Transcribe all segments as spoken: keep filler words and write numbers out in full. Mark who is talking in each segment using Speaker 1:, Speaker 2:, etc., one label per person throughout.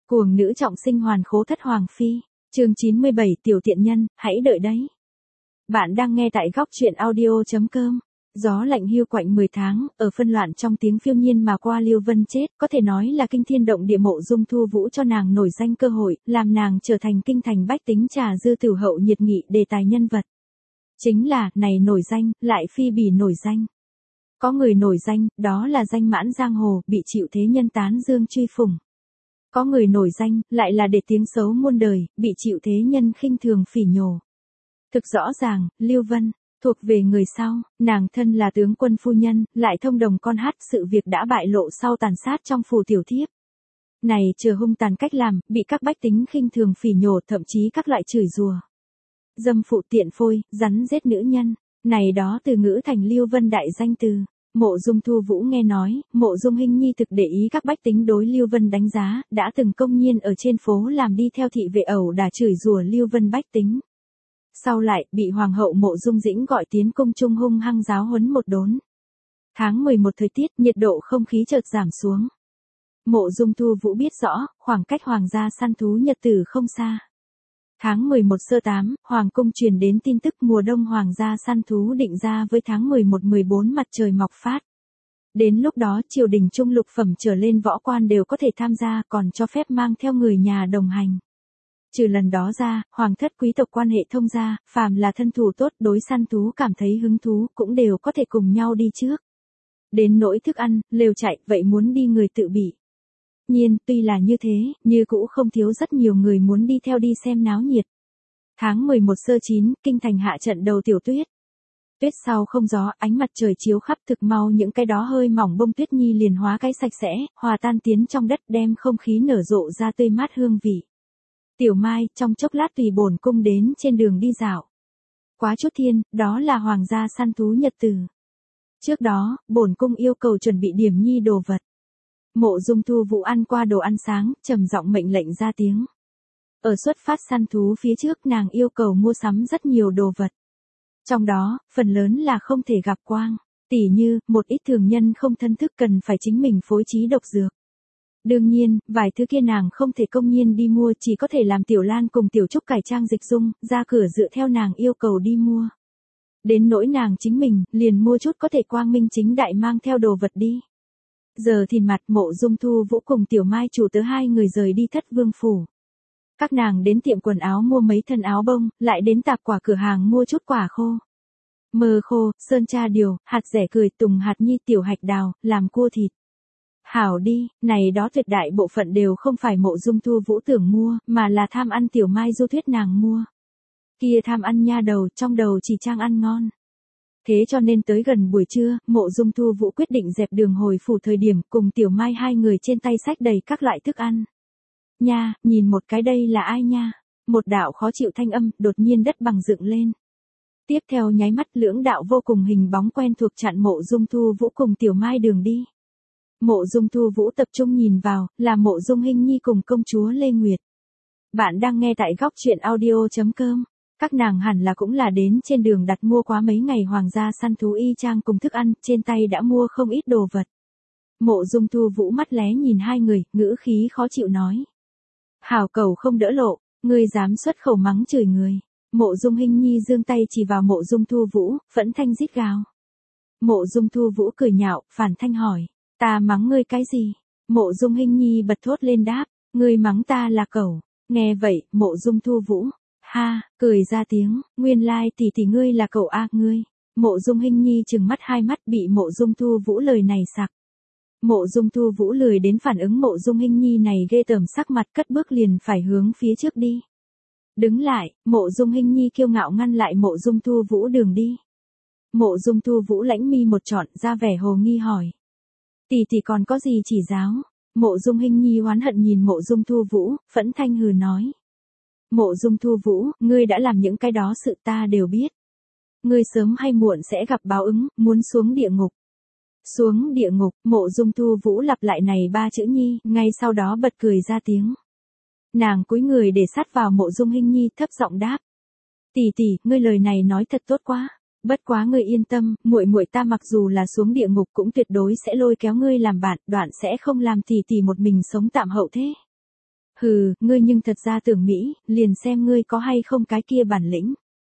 Speaker 1: Cuồng nữ trọng sinh hoàn khố thất hoàng phi. Chương chín mươi bảy tiểu tiện nhân, hãy đợi đấy. Bạn đang nghe tại góc truyện audio chấm com. Gió lạnh hiu quạnh mười tháng, ở phân loạn trong tiếng phiêu nhiên mà qua Liêu Vân chết, có thể nói là kinh thiên động địa. Mộ Dung Thu Vũ cho nàng nổi danh cơ hội, làm nàng trở thành kinh thành bách tính trà dư tử hậu nhiệt nghị đề tài nhân vật. Chính là, này nổi danh, lại phi bỉ nổi danh. Có người nổi danh, đó là danh mãn giang hồ, bị chịu thế nhân tán dương truy phủng. Có người nổi danh, lại là để tiếng xấu muôn đời, bị chịu thế nhân khinh thường phỉ nhổ. Thực rõ ràng, Liêu Vân, thuộc về người sau, nàng thân là tướng quân phu nhân, lại thông đồng con hát, sự việc đã bại lộ sau tàn sát trong phủ tiểu thiếp. Này chờ hung tàn cách làm, bị các bách tính khinh thường phỉ nhổ, thậm chí các loại chửi rủa. Dâm phụ tiện phôi, rắn giết nữ nhân, này đó từ ngữ thành Liêu Vân đại danh từ. Mộ Dung Thu Vũ nghe nói, Mộ Dung Hinh Nhi thực để ý các bách tính đối Liêu Vân đánh giá, đã từng công nhiên ở trên phố làm đi theo thị vệ ẩu đả chửi rủa Liêu Vân bách tính. Sau lại, bị Hoàng hậu Mộ Dung Dĩnh gọi tiến cung trung hung hăng giáo huấn một đốn. Tháng mười một thời tiết, nhiệt độ không khí chợt giảm xuống. Mộ Dung Thu Vũ biết rõ, khoảng cách hoàng gia săn thú nhật tử không xa. Tháng mười một sơ tám, Hoàng cung truyền đến tin tức mùa đông hoàng gia săn thú định ra với tháng mười một mười bốn mặt trời mọc phát. Đến lúc đó triều đình trung lục phẩm trở lên võ quan đều có thể tham gia, còn cho phép mang theo người nhà đồng hành. Trừ lần đó ra, hoàng thất quý tộc quan hệ thông gia, phàm là thân thủ tốt đối săn thú cảm thấy hứng thú cũng đều có thể cùng nhau đi trước. Đến nỗi thức ăn, lều chạy, vậy muốn đi người tự bị. Nhiên, tuy là như thế, như cũ không thiếu rất nhiều người muốn đi theo đi xem náo nhiệt. Tháng mười một sơ chín, kinh thành hạ trận đầu tiểu tuyết. Tuyết sau không gió, ánh mặt trời chiếu khắp, thực mau những cái đó hơi mỏng bông tuyết nhi liền hóa cái sạch sẽ, hòa tan tiến trong đất, đem không khí nở rộ ra tươi mát hương vị. Tiểu Mai, trong chốc lát tùy bổn cung đến trên đường đi dạo. Quá chút thiên, đó là hoàng gia săn thú nhật tử. Trước đó, bổn cung yêu cầu chuẩn bị điểm nhi đồ vật. Mộ Dung Thu Vũ ăn qua đồ ăn sáng, trầm giọng mệnh lệnh ra tiếng. Ở xuất phát săn thú phía trước nàng yêu cầu mua sắm rất nhiều đồ vật. Trong đó, phần lớn là không thể gặp quang, tỉ như, một ít thường nhân không thân thức cần phải chính mình phối trí độc dược. Đương nhiên, vài thứ kia nàng không thể công nhiên đi mua, chỉ có thể làm Tiểu Lan cùng Tiểu Trúc cải trang dịch dung, ra cửa dựa theo nàng yêu cầu đi mua. Đến nỗi nàng chính mình, liền mua chút có thể quang minh chính đại mang theo đồ vật đi. Giờ thìn mặt Mộ Dung Thu Vũ cùng Tiểu Mai chủ tớ hai người rời đi Thất Vương phủ. Các nàng đến tiệm quần áo mua mấy thân áo bông, lại đến tạp quả cửa hàng mua chút quả khô. Mơ khô, sơn tra điều, hạt rẻ cười, tùng hạt nhi, tiểu hạch đào, làm cua thịt. Hảo đi, này đó tuyệt đại bộ phận đều không phải Mộ Dung Thu Vũ tưởng mua, mà là tham ăn Tiểu Mai du thuyết nàng mua. Kia tham ăn nha đầu, trong đầu chỉ trang ăn ngon. Thế cho nên tới gần buổi trưa, Mộ Dung Thu Vũ quyết định dẹp đường hồi phủ thời điểm cùng Tiểu Mai hai người trên tay xách đầy các loại thức ăn. Nha, nhìn một cái đây là ai nha? Một đạo khó chịu thanh âm, đột nhiên đất bằng dựng lên. Tiếp theo nháy mắt lưỡng đạo vô cùng hình bóng quen thuộc chặn Mộ Dung Thu Vũ cùng Tiểu Mai đường đi. Mộ Dung Thu Vũ tập trung nhìn vào, là Mộ Dung Hinh Nhi cùng công chúa Lê Nguyệt. Bạn đang nghe tại góc truyện audio chấm com. Các nàng hẳn là cũng là đến trên đường đặt mua quá mấy ngày hoàng gia săn thú y trang cùng thức ăn, trên tay đã mua không ít đồ vật. Mộ Dung Thu Vũ mắt lé nhìn hai người, ngữ khí khó chịu nói. Hảo cầu không đỡ lộ, ngươi dám xuất khẩu mắng chửi người. Mộ Dung Hinh Nhi giương tay chỉ vào Mộ Dung Thu Vũ, phẫn thanh rít gào. Mộ Dung Thu Vũ cười nhạo, phản thanh hỏi, ta mắng ngươi cái gì? Mộ Dung Hinh Nhi bật thốt lên đáp, ngươi mắng ta là cẩu. Nghe vậy, Mộ Dung Thu Vũ, ha, cười ra tiếng, nguyên lai tỷ tỷ ngươi là cậu a ngươi. Mộ Dung Hinh Nhi trừng mắt hai mắt bị Mộ Dung Thu Vũ lời này sặc. Mộ Dung Thu Vũ lười đến phản ứng Mộ Dung Hinh Nhi này ghê tởm sắc mặt, cất bước liền phải hướng phía trước đi. Đứng lại, Mộ Dung Hinh Nhi kiêu ngạo ngăn lại Mộ Dung Thu Vũ đường đi. Mộ Dung Thu Vũ lãnh mi một trọn, ra vẻ hồ nghi hỏi. Tỷ tỷ còn có gì chỉ giáo? Mộ Dung Hinh Nhi oán hận nhìn Mộ Dung Thu Vũ, phẫn thanh hừ nói. Mộ Dung Thu Vũ, ngươi đã làm những cái đó sự ta đều biết. Ngươi sớm hay muộn sẽ gặp báo ứng, muốn xuống địa ngục. Xuống địa ngục, Mộ Dung Thu Vũ lặp lại này ba chữ nhi, ngay sau đó bật cười ra tiếng. Nàng cúi người để sát vào Mộ Dung Hinh Nhi, thấp giọng đáp. Tỷ tỷ, ngươi lời này nói thật tốt quá. Bất quá ngươi yên tâm, muội muội ta mặc dù là xuống địa ngục cũng tuyệt đối sẽ lôi kéo ngươi làm bạn, đoạn sẽ không làm tỷ tỷ một mình sống tạm hậu thế. Hừ, ngươi nhưng thật ra tưởng Mỹ, liền xem ngươi có hay không cái kia bản lĩnh.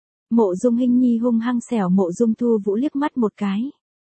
Speaker 1: Mộ Dung Hinh Nhi hung hăng xẻo Mộ Dung Thu Vũ liếc mắt một cái.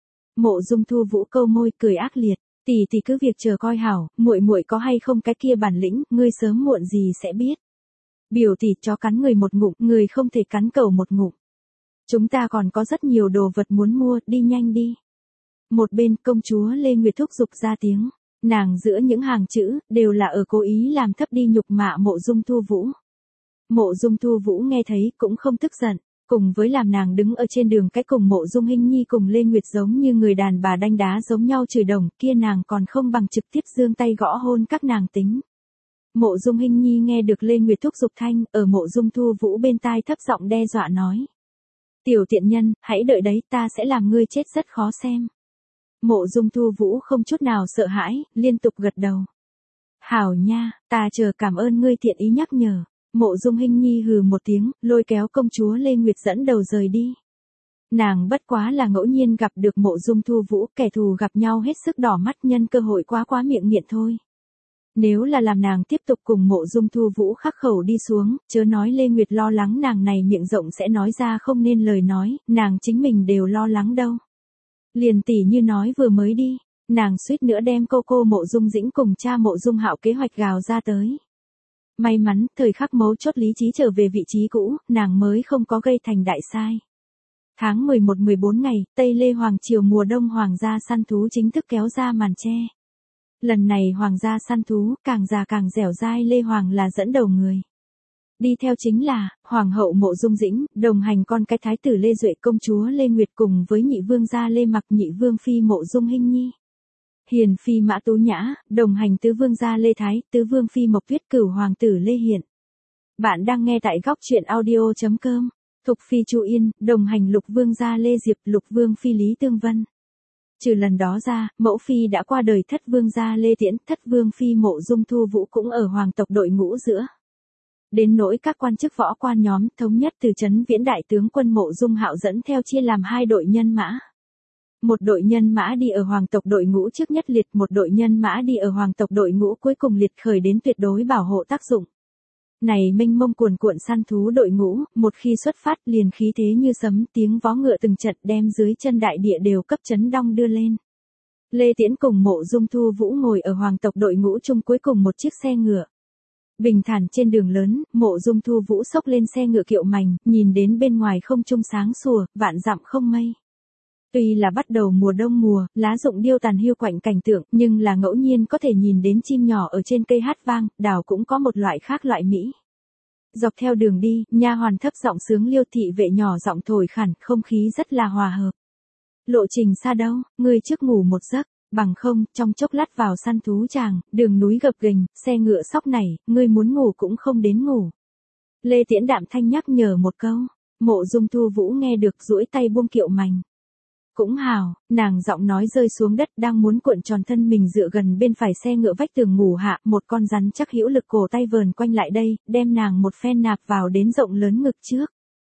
Speaker 1: Mộ Dung Thu Vũ câu môi cười ác liệt, tỷ tỷ cứ việc chờ coi hảo, muội muội có hay không cái kia bản lĩnh, ngươi sớm muộn gì sẽ biết. Biểu tỷ chó cắn người một ngụm, người không thể cắn cẩu một ngụm. Chúng ta còn có rất nhiều đồ vật muốn mua, đi nhanh đi. Một bên công chúa Lê Nguyệt thúc giục ra tiếng, nàng giữa những hàng chữ, đều là ở cố ý làm thấp đi nhục mạ Mộ Dung Thu Vũ. Mộ Dung Thu Vũ nghe thấy cũng không tức giận, cùng với làm nàng đứng ở trên đường cái cùng Mộ Dung Hinh Nhi cùng Lê Nguyệt giống như người đàn bà đanh đá giống nhau chửi đồng, kia nàng còn không bằng trực tiếp giương tay gõ hôn các nàng tính. Mộ Dung Hinh Nhi nghe được Lê Nguyệt thúc giục thanh, ở Mộ Dung Thu Vũ bên tai thấp giọng đe dọa nói. Tiểu tiện nhân, hãy đợi đấy, ta sẽ làm ngươi chết rất khó xem. Mộ Dung Thu Vũ không chút nào sợ hãi, liên tục gật đầu. Hảo nha, ta chờ cảm ơn ngươi thiện ý nhắc nhở. Mộ Dung Hinh Nhi hừ một tiếng, lôi kéo công chúa Lê Nguyệt dẫn đầu rời đi. Nàng bất quá là ngẫu nhiên gặp được Mộ Dung Thu Vũ, kẻ thù gặp nhau hết sức đỏ mắt nhân cơ hội quá quá miệng nghiện thôi. Nếu là làm nàng tiếp tục cùng Mộ Dung Thu Vũ khắc khẩu đi xuống, chớ nói Lê Nguyệt lo lắng nàng này miệng rộng sẽ nói ra không nên lời nói, nàng chính mình đều lo lắng đâu. Liền tỉ như nói vừa mới đi, nàng suýt nữa đem cô cô Mộ Dung Dĩnh cùng cha Mộ Dung Hạo kế hoạch gào ra tới. May mắn, thời khắc mấu chốt lý trí trở về vị trí cũ, nàng mới không có gây thành đại sai. Tháng mười một mười bốn ngày, Tây Lê Hoàng Triều mùa đông hoàng gia săn thú chính thức kéo ra màn che. Lần này hoàng gia săn thú, càng già càng dẻo dai Lê Hoàng là dẫn đầu người. Đi theo chính là, Hoàng hậu Mộ Dung Dĩnh, đồng hành con cái thái tử Lê Duệ công chúa Lê Nguyệt cùng với nhị vương gia Lê Mặc nhị vương phi Mộ Dung Hinh Nhi. Hiền phi Mã Tú Nhã, đồng hành tứ vương gia Lê Thái, tứ vương phi Mộc Tuyết cửu hoàng tử Lê Hiển. Bạn đang nghe tại góc truyện audio.com. Thục phi Chu Yên, đồng hành lục vương gia Lê Diệp, lục vương phi Lý Tương Vân. Trừ lần đó ra, mẫu phi đã qua đời thất vương gia Lê Tiễn, thất vương phi Mộ Dung Thu Vũ cũng ở hoàng tộc đội ngũ giữa. Đến nỗi các quan chức võ quan nhóm thống nhất từ trấn Viễn đại tướng quân Mộ Dung Hạo dẫn theo chia làm hai đội nhân mã. Một đội nhân mã đi ở hoàng tộc đội ngũ trước nhất liệt, một đội nhân mã đi ở hoàng tộc đội ngũ cuối cùng liệt khởi đến tuyệt đối bảo hộ tác dụng. Này mênh mông cuồn cuộn săn thú đội ngũ, một khi xuất phát liền khí thế như sấm, tiếng vó ngựa từng trận đem dưới chân đại địa đều cấp chấn đong đưa lên. Lê Tiễn cùng Mộ Dung Thu Vũ ngồi ở hoàng tộc đội ngũ chung cuối cùng một chiếc xe ngựa. Bình thản trên đường lớn, Mộ Dung Thu Vũ xốc lên xe ngựa kiệu mành, nhìn đến bên ngoài không trung sáng sủa, vạn dặm không mây. Tuy là bắt đầu mùa đông mùa, lá rụng điêu tàn hiu quạnh cảnh tượng, nhưng là ngẫu nhiên có thể nhìn đến chim nhỏ ở trên cây hát vang, đảo cũng có một loại khác loại mỹ. Dọc theo đường đi, nha hoàn thấp giọng sướng liêu, thị vệ nhỏ giọng thổi khản, không khí rất là hòa hợp. Lộ trình xa đâu, ngươi trước ngủ một giấc, bằng không, trong chốc lát vào săn thú tràng, đường núi gập ghềnh, xe ngựa sóc nảy, ngươi muốn ngủ cũng không đến ngủ. Lê Tiễn đạm thanh nhắc nhở một câu, Mộ Dung Thu Vũ nghe được duỗi tay buông kiệu mành. Cũng hào, nàng giọng nói rơi xuống đất, đang muốn cuộn tròn thân mình dựa gần bên phải xe ngựa vách tường ngủ hạ, một con rắn chắc hữu lực cổ tay vờn quanh lại đây, đem nàng một phen nạp vào đến rộng lớn ngực trước.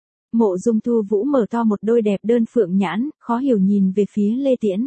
Speaker 1: Mộ Dung Thu Vũ mở to một đôi đẹp đơn phượng nhãn, khó hiểu nhìn về phía Lê Tiễn.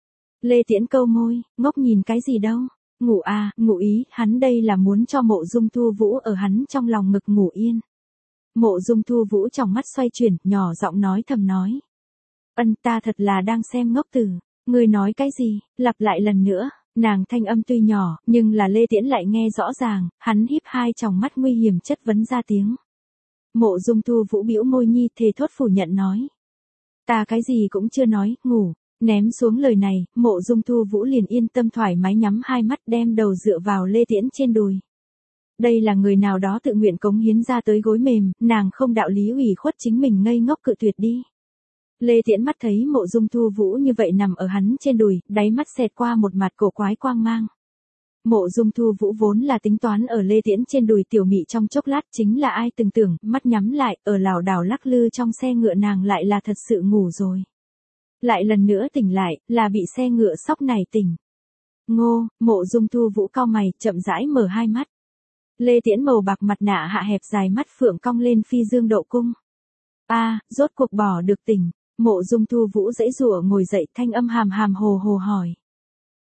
Speaker 1: Lê Tiễn câu môi, ngốc nhìn cái gì đâu, ngủ à, ngủ ý, hắn đây là muốn cho Mộ Dung Thu Vũ ở hắn trong lòng ngực ngủ yên. Mộ Dung Thu Vũ trong mắt xoay chuyển, nhỏ giọng nói thầm nói. Ân, ta thật là đang xem ngốc tử, ngươi nói cái gì, lặp lại lần nữa, nàng thanh âm tuy nhỏ, nhưng là Lê Tiễn lại nghe rõ ràng, hắn híp hai tròng mắt nguy hiểm chất vấn ra tiếng. Mộ Dung Thu Vũ bĩu môi nhi thề thốt phủ nhận nói. Ta cái gì cũng chưa nói, ngủ, ném xuống lời này, Mộ Dung Thu Vũ liền yên tâm thoải mái nhắm hai mắt đem đầu dựa vào Lê Tiễn trên đùi. Đây là người nào đó tự nguyện cống hiến ra tới gối mềm, nàng không đạo lý ủy khuất chính mình ngây ngốc cự tuyệt đi. Lê Tiễn mắt thấy Mộ Dung Thu Vũ như vậy nằm ở hắn trên đùi, đáy mắt xẹt qua một mặt cổ quái quang mang. Mộ Dung Thu Vũ vốn là tính toán ở Lê Tiễn trên đùi tiểu mị trong chốc lát, chính là ai từng tưởng, mắt nhắm lại, ở lảo đảo lắc lư trong xe ngựa nàng lại là thật sự ngủ rồi. Lại lần nữa tỉnh lại, là bị xe ngựa sóc này tỉnh. Ngô, Mộ Dung Thu Vũ cau mày, chậm rãi mở hai mắt. Lê Tiễn màu bạc mặt nạ hạ hẹp dài mắt phượng cong lên phi dương độ cung. A, à, rốt cuộc bỏ được tỉnh. Mộ Dung Thu Vũ giãy giụa ngồi dậy, thanh âm hàm hàm hồ hồ hỏi.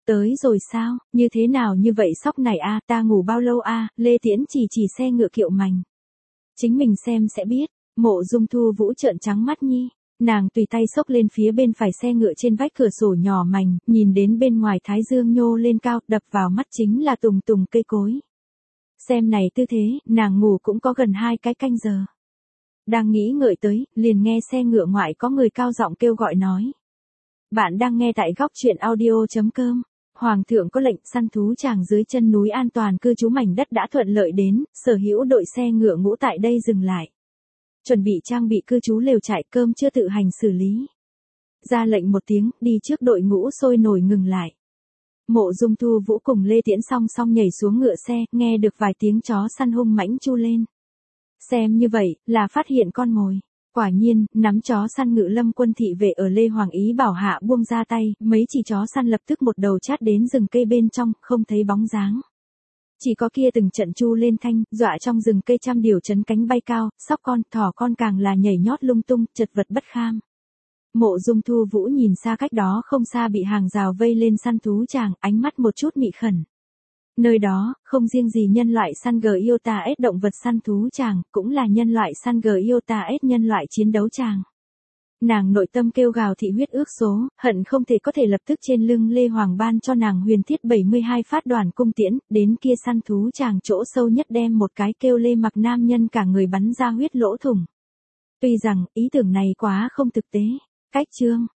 Speaker 1: Tới rồi sao, như thế nào như vậy sóc này a, ta ngủ bao lâu a, Lê Tiễn chỉ chỉ xe ngựa kiệu mành. Chính mình xem sẽ biết, Mộ Dung Thu Vũ trợn trắng mắt nhi, nàng tùy tay xốc lên phía bên phải xe ngựa trên vách cửa sổ nhỏ mảnh, nhìn đến bên ngoài thái dương nhô lên cao, đập vào mắt chính là tùng tùng cây cối. Xem này tư thế, nàng ngủ cũng có gần hai cái canh giờ. Đang nghĩ ngợi tới, liền nghe xe ngựa ngoại có người cao giọng kêu gọi nói. Bạn đang nghe tại góc truyện audio.com. Hoàng thượng có lệnh săn thú chàng dưới chân núi an toàn cư trú mảnh đất đã thuận lợi đến, sở hữu đội xe ngựa ngũ tại đây dừng lại. Chuẩn bị trang bị cư trú lều trại, cơm chưa tự hành xử lý. Ra lệnh một tiếng, đi trước đội ngũ sôi nổi ngừng lại. Mộ Dung Thu Vũ cùng Lê Tiễn song song nhảy xuống ngựa xe, nghe được vài tiếng chó săn hung mãnh chu lên. Xem như vậy, là phát hiện con mồi. Quả nhiên, nắm chó săn Ngự Lâm quân thị vệ ở Lê Hoàng Ý bảo hạ buông ra tay, mấy chỉ chó săn lập tức một đầu chát đến rừng cây bên trong, không thấy bóng dáng. Chỉ có kia từng trận chu lên thanh, dọa trong rừng cây trăm điều chấn cánh bay cao, sóc con, thỏ con càng là nhảy nhót lung tung, chật vật bất kham. Mộ Dung Thu Vũ nhìn xa cách đó không xa bị hàng rào vây lên săn thú chàng, ánh mắt một chút mị khẩn. Nơi đó, không riêng gì nhân loại săn Giota S động vật săn thú chàng, cũng là nhân loại săn Giota S nhân loại chiến đấu chàng. Nàng nội tâm kêu gào thị huyết ước số, hận không thể có thể lập tức trên lưng Lê Hoàng ban cho nàng huyền thiết bảy mươi hai phát đoàn cung tiễn, đến kia săn thú chàng chỗ sâu nhất đem một cái kêu lê mặc nam nhân cả người bắn ra huyết lỗ thủng. Tuy rằng, ý tưởng này quá không thực tế. Cách chương,